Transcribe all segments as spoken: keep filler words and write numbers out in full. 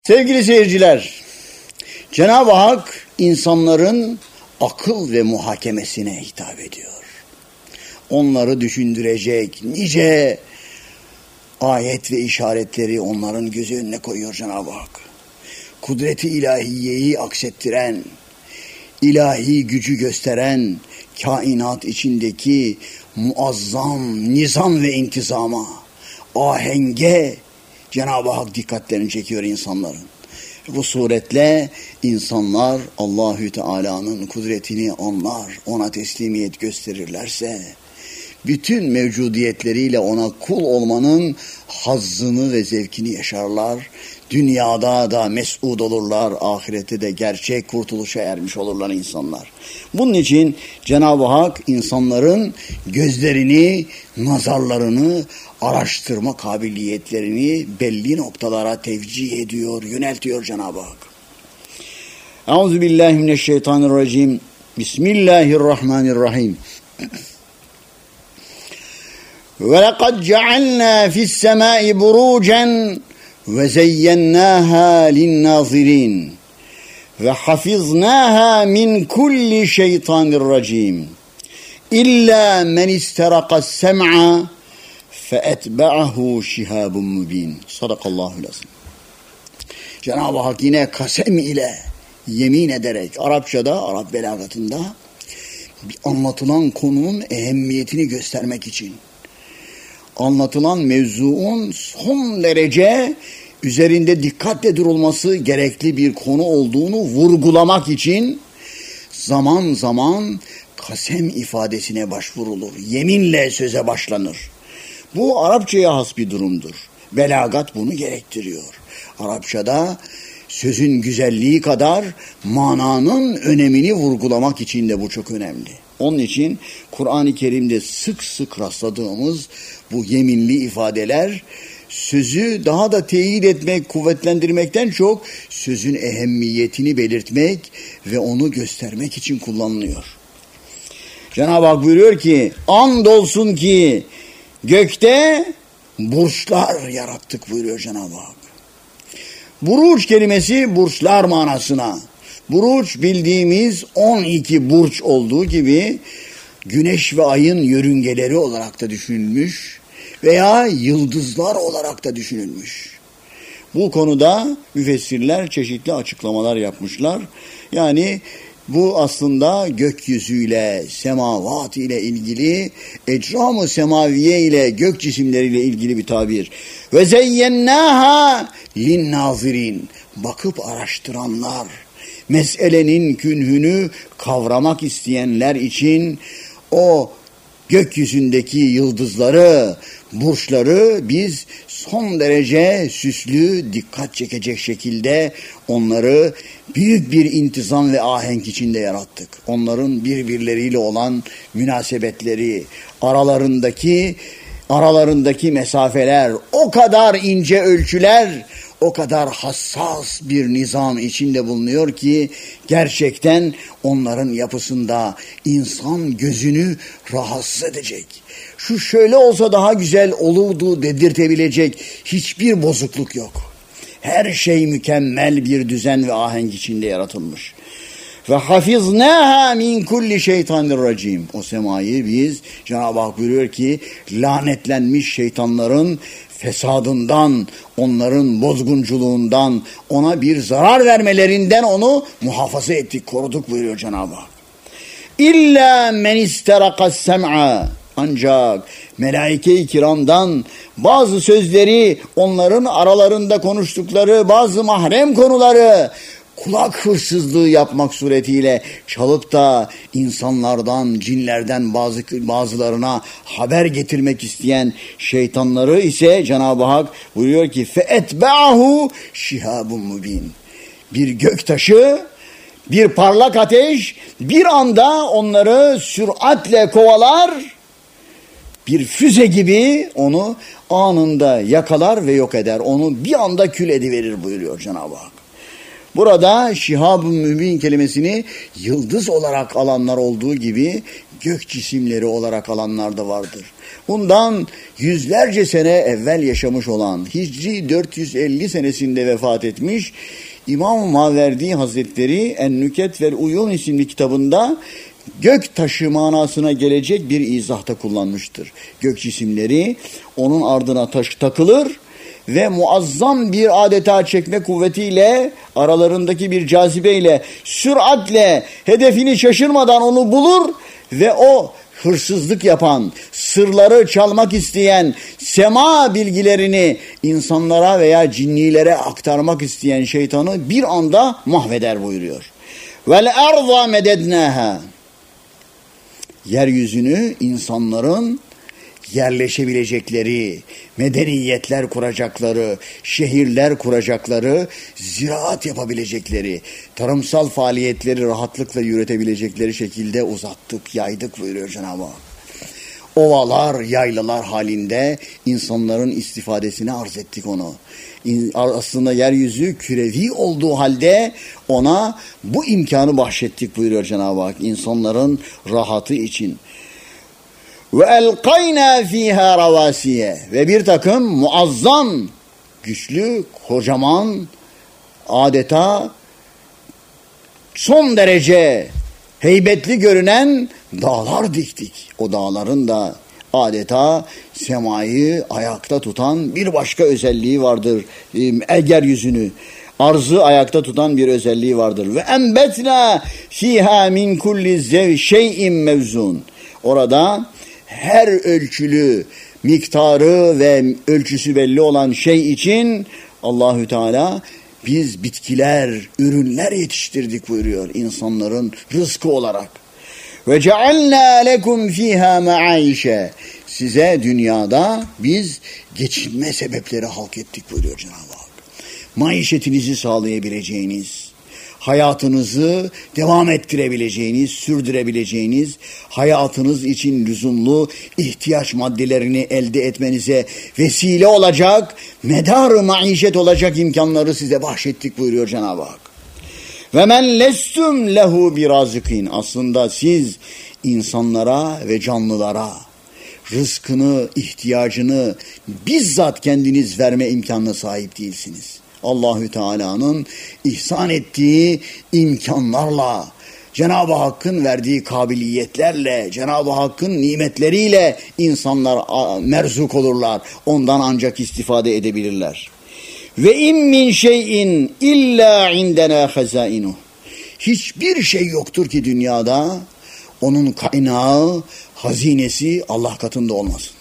Sevgili seyirciler, Cenab-ı Hak insanların akıl ve muhakemesine hitap ediyor. Onları düşündürecek nice ayet ve işaretleri onların gözü önüne koyuyor Cenab-ı Hak. Kudreti ilahiyeyi aksettiren, ilahi gücü gösteren, kainat içindeki muazzam nizam ve intizama, ahenge Cenab-ı Hak dikkatlerini çekiyor insanların. Bu suretle insanlar Allahü Teala'nın kudretini anlar, ona teslimiyet gösterirlerse, bütün mevcudiyetleriyle ona kul olmanın hazzını ve zevkini yaşarlar. Dünyada da mes'ud olurlar, ahirette de gerçek kurtuluşa ermiş olurlar insanlar. Bunun için Cenab-ı Hak insanların gözlerini, nazarlarını, araştırma kabiliyetlerini belli noktalara tevcih ediyor, yöneltiyor Cenab-ı Hak. Euzubillahimineşşeytanirracim. Bismillahirrahmanirrahim. وَلَقَدْ جَعَلْنَا فِي السَّمَاءِ بُرُوجًا وَزَيَّنَّاهَا لِلنَّاظِرِينَ وَحَفِظْنَاهَا مِنْ كُلِّ شَيْطَانٍ رَجِيمٍ إِلَّا مَنِ اسْتَرَقَ السَّمْعَ فَاَتْبَعَهُ شِهَابٌ مُب۪ينٌ. Sadakallahu lazım. Cenab-ı Hak yine kasem ile yemin ederek Arapçada, Arap belagatında anlatılan konunun ehemmiyetini göstermek için, anlatılan mevzuun son derece üzerinde dikkatle durulması gerekli bir konu olduğunu vurgulamak için zaman zaman kasem ifadesine başvurulur. Yeminle söze başlanır. Bu Arapçaya has bir durumdur. Belagat bunu gerektiriyor. Arapçada sözün güzelliği kadar mananın önemini vurgulamak için de bu çok önemli. Onun için Kur'an-ı Kerim'de sık sık rastladığımız bu yeminli ifadeler sözü daha da teyit etmek, kuvvetlendirmekten çok sözün ehemmiyetini belirtmek ve onu göstermek için kullanılıyor. Cenab-ı Hak buyuruyor ki, andolsun ki gökte burçlar yarattık buyuruyor Cenab-ı Hak. Buruç kelimesi burçlar manasına. Buruç bildiğimiz on iki burç olduğu gibi güneş ve ayın yörüngeleri olarak da düşünülmüş veya yıldızlar olarak da düşünülmüş. Bu konuda müfessirler çeşitli açıklamalar yapmışlar. Yani bu aslında gökyüzüyle, semavat ile ilgili, ecram-ı semaviye ile gök cisimleriyle ilgili bir tabir. Ve zeyyennâhâ linnâzirin. Bakıp araştıranlar, meselenin künhünü kavramak isteyenler için o gökyüzündeki yıldızları, burçları biz son derece süslü, dikkat çekecek şekilde onları büyük bir intizam ve ahenk içinde yarattık. Onların birbirleriyle olan münasebetleri, aralarındaki aralarındaki mesafeler, o kadar ince ölçüler, o kadar hassas bir nizam içinde bulunuyor ki gerçekten onların yapısında insan gözünü rahatsız edecek, şu şöyle olsa daha güzel olurdu dedirtebilecek hiçbir bozukluk yok. Her şey mükemmel bir düzen ve ahenk içinde yaratılmış. Ve hafiznâhâ min kulli şeytanirracim. O semayı biz, Cenab-ı Hak buyuruyor ki, lanetlenmiş şeytanların fesadından, onların bozgunculuğundan, ona bir zarar vermelerinden onu muhafaza ettik, koruduk buyuruyor Cenab-ı Hak. İlla men isterakas sem'a. Ancak melaike-i kiramdan bazı sözleri, onların aralarında konuştukları bazı mahrem konuları kulak hırsızlığı yapmak suretiyle çalıp da insanlardan, cinlerden bazı bazılarına haber getirmek isteyen şeytanları ise Cenab-ı Hak buyuruyor ki فَاَتْبَعَهُ شِهَابٌ مُب۪ينٌ. Bir göktaşı, bir parlak ateş bir anda onları süratle kovalar, bir füze gibi onu anında yakalar ve yok eder. Onu bir anda kül ediverir buyuruyor Cenab-ı Hak. Burada şihab-ı mübin kelimesini yıldız olarak alanlar olduğu gibi gök cisimleri olarak alanlar da vardır. Bundan yüzlerce sene evvel yaşamış olan, Hicri dört yüz elli senesinde vefat etmiş İmam-ı Maverdi Hazretleri En-Nüket vel Uyun isimli kitabında gök taşı manasına gelecek bir izahta kullanmıştır. Gök cisimleri onun ardına taş takılır ve muazzam bir adeta çekme kuvvetiyle, aralarındaki bir cazibeyle, süratle hedefini şaşırmadan onu bulur ve o hırsızlık yapan, sırları çalmak isteyen, sema bilgilerini insanlara veya cinnilere aktarmak isteyen şeytanı bir anda mahveder buyuruyor. Vel arza medednaha. Yeryüzünü insanların yerleşebilecekleri, medeniyetler kuracakları, şehirler kuracakları, ziraat yapabilecekleri, tarımsal faaliyetleri rahatlıkla yürütebilecekleri şekilde uzattık, yaydık buyuruyor Cenab-ı Hak. Ovalar, yaylalar halinde insanların istifadesine arz ettik onu. Aslında yeryüzü kürevi olduğu halde ona bu imkanı bahşettik buyuruyor Cenab-ı Hak insanların rahatı için. Ve elkayna fiha ravasiye ve bir takım muazzam, güçlü, kocaman, adeta son derece heybetli görünen dağlar diktik. O dağların da adeta semayı ayakta tutan bir başka özelliği vardır. Eğer yüzünü, arzı ayakta tutan bir özelliği vardır. Ve embetna fiha min kulli zev şey'in mevzun. Orada her ölçülü, miktarı ve ölçüsü belli olan şey için Allahü Teala biz bitkiler, ürünler yetiştirdik buyuruyor insanların rızkı olarak. Ve cealna lekum fiha maişe. Size dünyada biz geçinme sebepleri halk ettik buyuruyor Cenab-ı Hak. Maişetinizi sağlayabileceğiniz, hayatınızı devam ettirebileceğiniz, sürdürebileceğiniz, hayatınız için lüzumlu ihtiyaç maddelerini elde etmenize vesile olacak, medar-ı maişet olacak imkanları size bahşettik buyuruyor Cenab-ı Hak. Ve men lestum lehu birazıkin. Aslında siz insanlara ve canlılara rızkını, ihtiyacını bizzat kendiniz verme imkanına sahip değilsiniz. Allahü Teala'nın ihsan ettiği imkanlarla, Cenab-ı Hakk'ın verdiği kabiliyetlerle, Cenab-ı Hakk'ın nimetleriyle insanlar merzuk olurlar. Ondan ancak istifade edebilirler. Ve in min şeyin illa indena hazainuh. Hiçbir şey yoktur ki dünyada onun kaynağı, hazinesi Allah katında olmasın.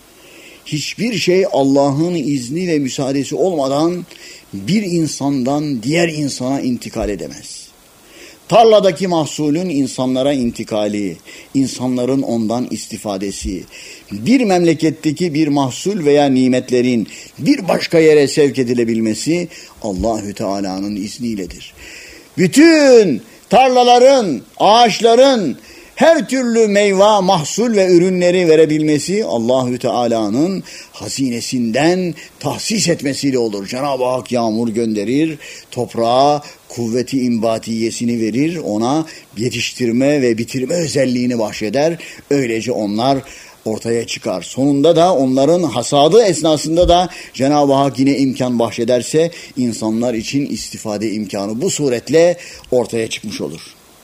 Hiçbir şey Allah'ın izni ve müsaadesi olmadan bir insandan diğer insana intikal edemez. Tarladaki mahsulün insanlara intikali, insanların ondan istifadesi, bir memleketteki bir mahsul veya nimetlerin bir başka yere sevk edilebilmesi Allahü Teala'nın izniyledir. Bütün tarlaların, ağaçların her türlü meyve, mahsul ve ürünleri verebilmesi Allahü Teala'nın hazinesinden tahsis etmesiyle olur. Cenab-ı Hak yağmur gönderir, toprağa kuvveti imbatiyesini verir, ona yetiştirme ve bitirme özelliğini bahşeder. Öylece onlar ortaya çıkar. Sonunda da onların hasadı esnasında da Cenab-ı Hak yine imkan bahşederse insanlar için istifade imkanı bu suretle ortaya çıkmış olur.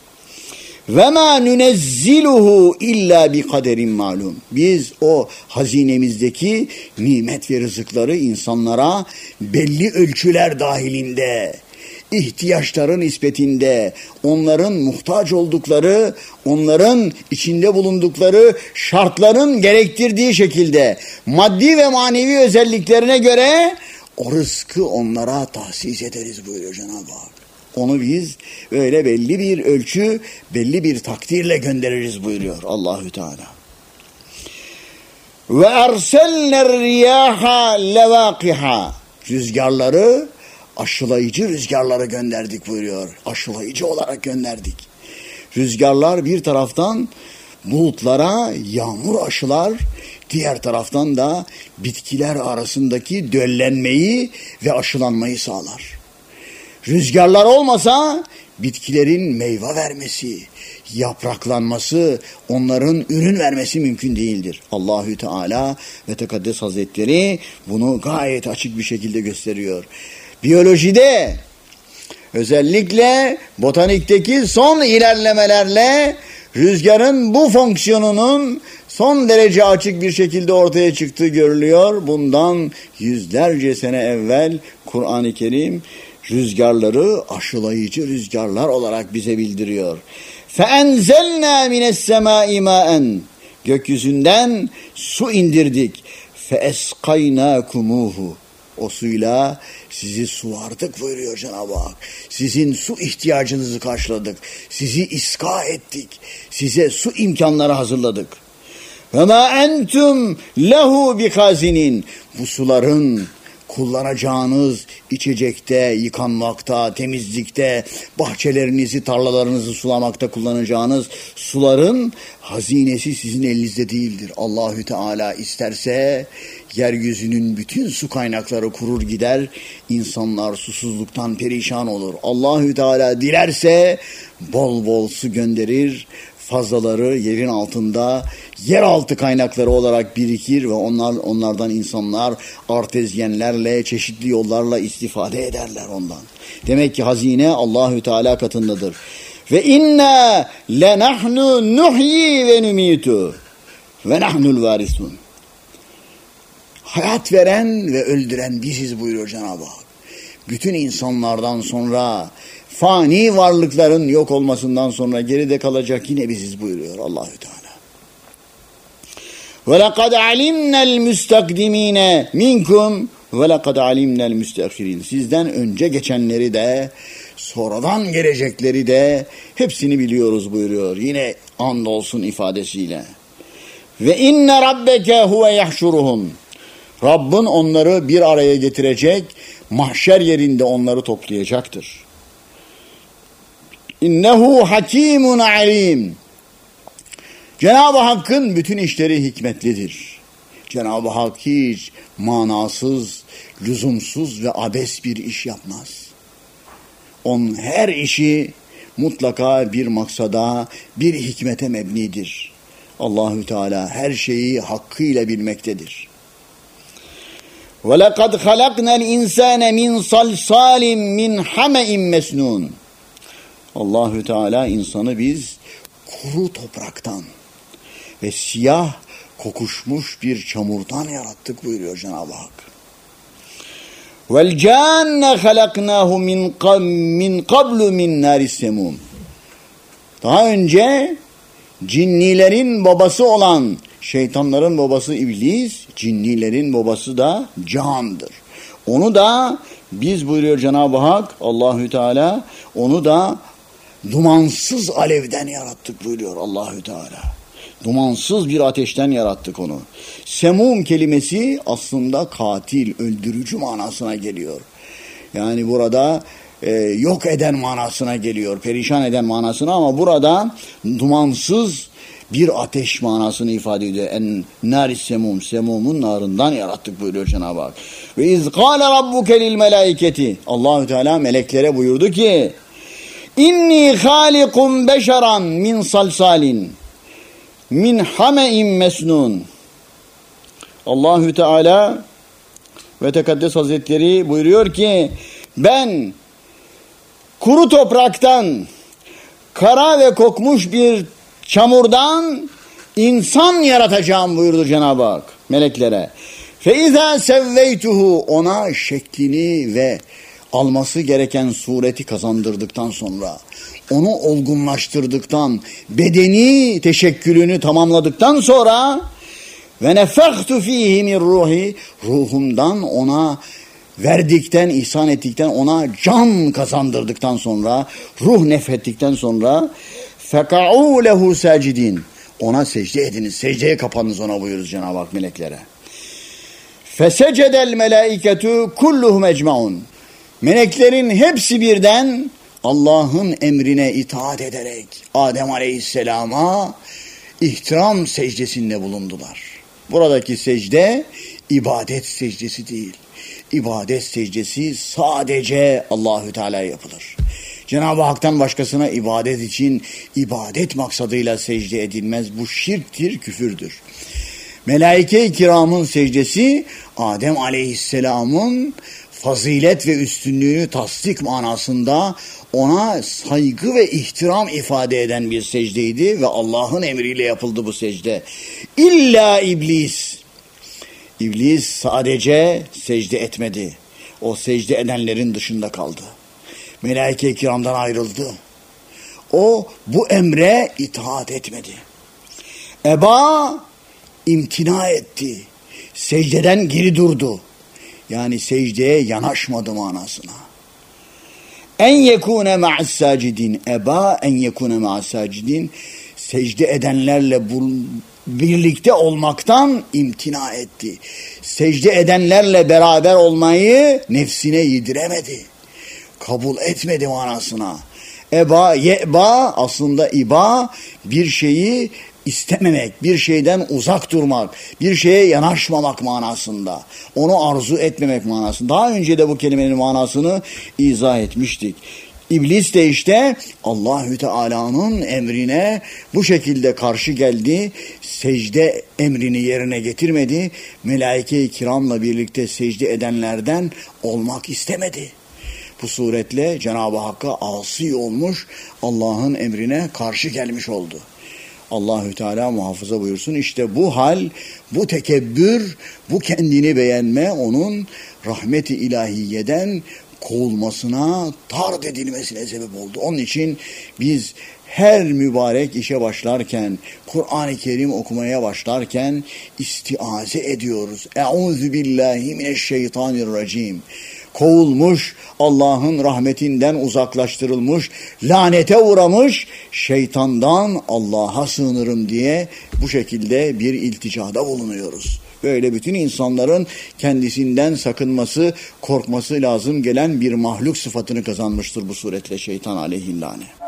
Ve ma nunezziluhu illa bi kaderin malum. Biz o hazinemizdeki nimet ve rızıkları insanlara belli ölçüler dahilinde, ihtiyaçların nispetinde, onların muhtaç oldukları, onların içinde bulundukları şartların gerektirdiği şekilde maddi ve manevi özelliklerine göre o rızkı onlara tahsis ederiz buyuruyor Cenab-ı Hak. Onu biz böyle belli bir ölçü, belli bir takdirle göndeririz buyuruyor Allahü Teala. Ve erselner riyaha levaqiha. Rüzgarları, aşılayıcı rüzgarları gönderdik buyuruyor. Aşılayıcı olarak gönderdik. Rüzgarlar bir taraftan bulutlara yağmur aşılar, diğer taraftan da bitkiler arasındaki döllenmeyi ve aşılanmayı sağlar. Rüzgarlar olmasa bitkilerin meyve vermesi, yapraklanması, onların ürün vermesi mümkün değildir. Allahü Teala ve Tekaddes Hazretleri bunu gayet açık bir şekilde gösteriyor. Biyolojide, özellikle botanikteki son ilerlemelerle rüzgarın bu fonksiyonunun son derece açık bir şekilde ortaya çıktığı görülüyor. Bundan yüzlerce sene evvel Kur'an-ı Kerim rüzgarları aşılayıcı rüzgarlar olarak bize bildiriyor. فَاَنْزَلْنَا مِنَ السَّمَاءِ مَاءً Gökyüzünden su indirdik. فَاَسْقَيْنَاكُمُوهُ O suyla sizi suvardık buyuruyor Cenab-ı Hak. Sizin su ihtiyacınızı karşıladık. Sizi iska ettik. Size su imkanları hazırladık. وَمَا أَنْتُمْ لَهُ بِخَازِنِينَ Bu suların kullanacağınız içecekte, yıkanmakta, temizlikte, bahçelerinizi, tarlalarınızı sulamakta kullanacağınız suların hazinesi sizin elinizde değildir. Allahü Teala isterse yeryüzünün bütün su kaynakları kurur gider, insanlar susuzluktan perişan olur. Allahü Teala dilerse bol bol su gönderir, fazlaları yerin altında yeraltı kaynakları olarak birikir ve onlar onlardan insanlar artezyenlerle, çeşitli yollarla istifade ederler ondan. Demek ki hazine Allahü Teala katındadır. Ve inna lenahnu nuhyi ve numitu ve nahnul varisun. Hayat veren ve öldüren biziz buyuruyor Cenab-ı Hak. Bütün insanlardan sonra, fani varlıkların yok olmasından sonra geride kalacak yine biziz buyuruyor Allahü Teala. وَلَقَدْ عَلِمْنَا الْمُسْتَقْدِم۪ينَ مِنْكُمْ وَلَقَدْ عَلِمْنَا الْمُسْتَأْخِر۪ينَ Sizden önce geçenleri de, sonradan gelecekleri de hepsini biliyoruz buyuruyor. Yine andolsun ifadesiyle. Ve inne rabbeke huve yahşuruhum. Rabbin onları bir araya getirecek, mahşer yerinde onları toplayacaktır. İnnehu hakimun alim. Cenab-ı Hakk'ın bütün işleri hikmetlidir. Cenab-ı Hak hiç manasız, lüzumsuz ve abes bir iş yapmaz. Onun her işi mutlaka bir maksada, bir hikmete mebnidir. Allahü Teala her şeyi hakkıyla bilmektedir. وَلَقَدْ خَلَقْنَا الْاِنْسَانَ مِنْ صَلْصَالٍ مِنْ حَمَئٍ مَسْنُونَ Allahü Teala insanı biz kuru topraktan ve siyah kokuşmuş bir çamurdan yarattık buyuruyor Cenab-ı Hak. وَالْجَانَّ خَلَقْنَاهُ مِنْ قَبْلُ مِنْ نَارِ السَّمُومِ Daha önce cinnilerin babası olan şeytanların babası iblis, cinnilerin babası da candır. Onu da biz buyuruyor Cenab-ı Hak, Allahü Teala, onu da dumansız alevden yarattık buyuruyor Allahü Teala. Dumansız bir ateşten yarattık onu. Semum kelimesi aslında katil, öldürücü manasına geliyor. Yani burada e, yok eden manasına geliyor, perişan eden manasına, ama burada dumansız bir ateş manasını ifade ediyor. En nâris semum, semumun narından yarattık buyuruyor Cenab-ı Hak. Ve iz kâle rabbuke lil melâiketi Allahü Teala meleklere buyurdu ki İnni hâlikum beşeran min salsalin min hame'in mesnun. Allahü Teala ve Tekaddes Hazretleri buyuruyor ki ben kuru topraktan, kara ve kokmuş bir çamurdan insan yaratacağım buyurdu Cenab-ı Hak meleklere. فَاِذَا سَوَّيْتُهُ Ona şeklini ve alması gereken sureti kazandırdıktan sonra, onu olgunlaştırdıktan, bedeni teşekkülünü tamamladıktan sonra ve nefektu fihi min ruhi ruhumdan ona verdikten, ihsan ettikten, ona can kazandırdıktan sonra, ruh nefrettikten sonra feka'u lehu sacidin ona secde ediniz, secdeye kapanınız ona buyuruz Cenab-ı Hak meleklere. Fesecedel melaiketu kulluhum ecmaun meleklerin hepsi birden Allah'ın emrine itaat ederek Adem Aleyhisselam'a ihtiram secdesinde bulundular. Buradaki secde ibadet secdesi değil. ibadet secdesi sadece Allahü Teala'ya yapılır. Cenab-ı Hak'tan başkasına ibadet için ibadet maksadıyla secde edilmez. Bu şirktir, küfürdür. Melaike-i kiramın secdesi Adem Aleyhisselam'ın fazilet ve üstünlüğünü tasdik manasında ona saygı ve ihtiram ifade eden bir secdeydi ve Allah'ın emriyle yapıldı bu secde. İlla iblis. İblis sadece secde etmedi. O secde edenlerin dışında kaldı. Melaike-i kiramdan ayrıldı. O bu emre itaat etmedi. Eba imtina etti. Secdeden geri durdu. Yani secdeye yanaşmadı manasına. En yekune ma'as sacidin. Eba en yekune ma'as sacidin. Secde edenlerle bu, birlikte olmaktan imtina etti. Secde edenlerle beraber olmayı nefsine yediremedi. Kabul etmedi manasına. Eba, yeba aslında iba bir şeyi istememek, bir şeyden uzak durmak, bir şeye yanaşmamak manasında. Onu arzu etmemek manasında. Daha önce de bu kelimenin manasını izah etmiştik. İblis de işte Allahü Teala'nın emrine bu şekilde karşı geldi. Secde emrini yerine getirmedi. Melaike-i kiramla birlikte secde edenlerden olmak istemedi. Bu suretle Cenab-ı Hakk'a asi olmuş, Allah'ın emrine karşı gelmiş oldu. Allahü Teala muhafaza buyursun. İşte bu hal, bu tekebbür, bu kendini beğenme onun rahmeti ilahiyeden kovulmasına, tard edilmesine sebep oldu. Onun için biz her mübarek işe başlarken, Kur'an-ı Kerim okumaya başlarken istiaze ediyoruz. Eûzü billahi mineşşeytanirracim. Kovulmuş, Allah'ın rahmetinden uzaklaştırılmış, lanete uğramış şeytandan Allah'a sığınırım diye bu şekilde bir ilticada bulunuyoruz. Böyle bütün insanların kendisinden sakınması, korkması lazım gelen bir mahluk sıfatını kazanmıştır bu suretle şeytan aleyhillâne.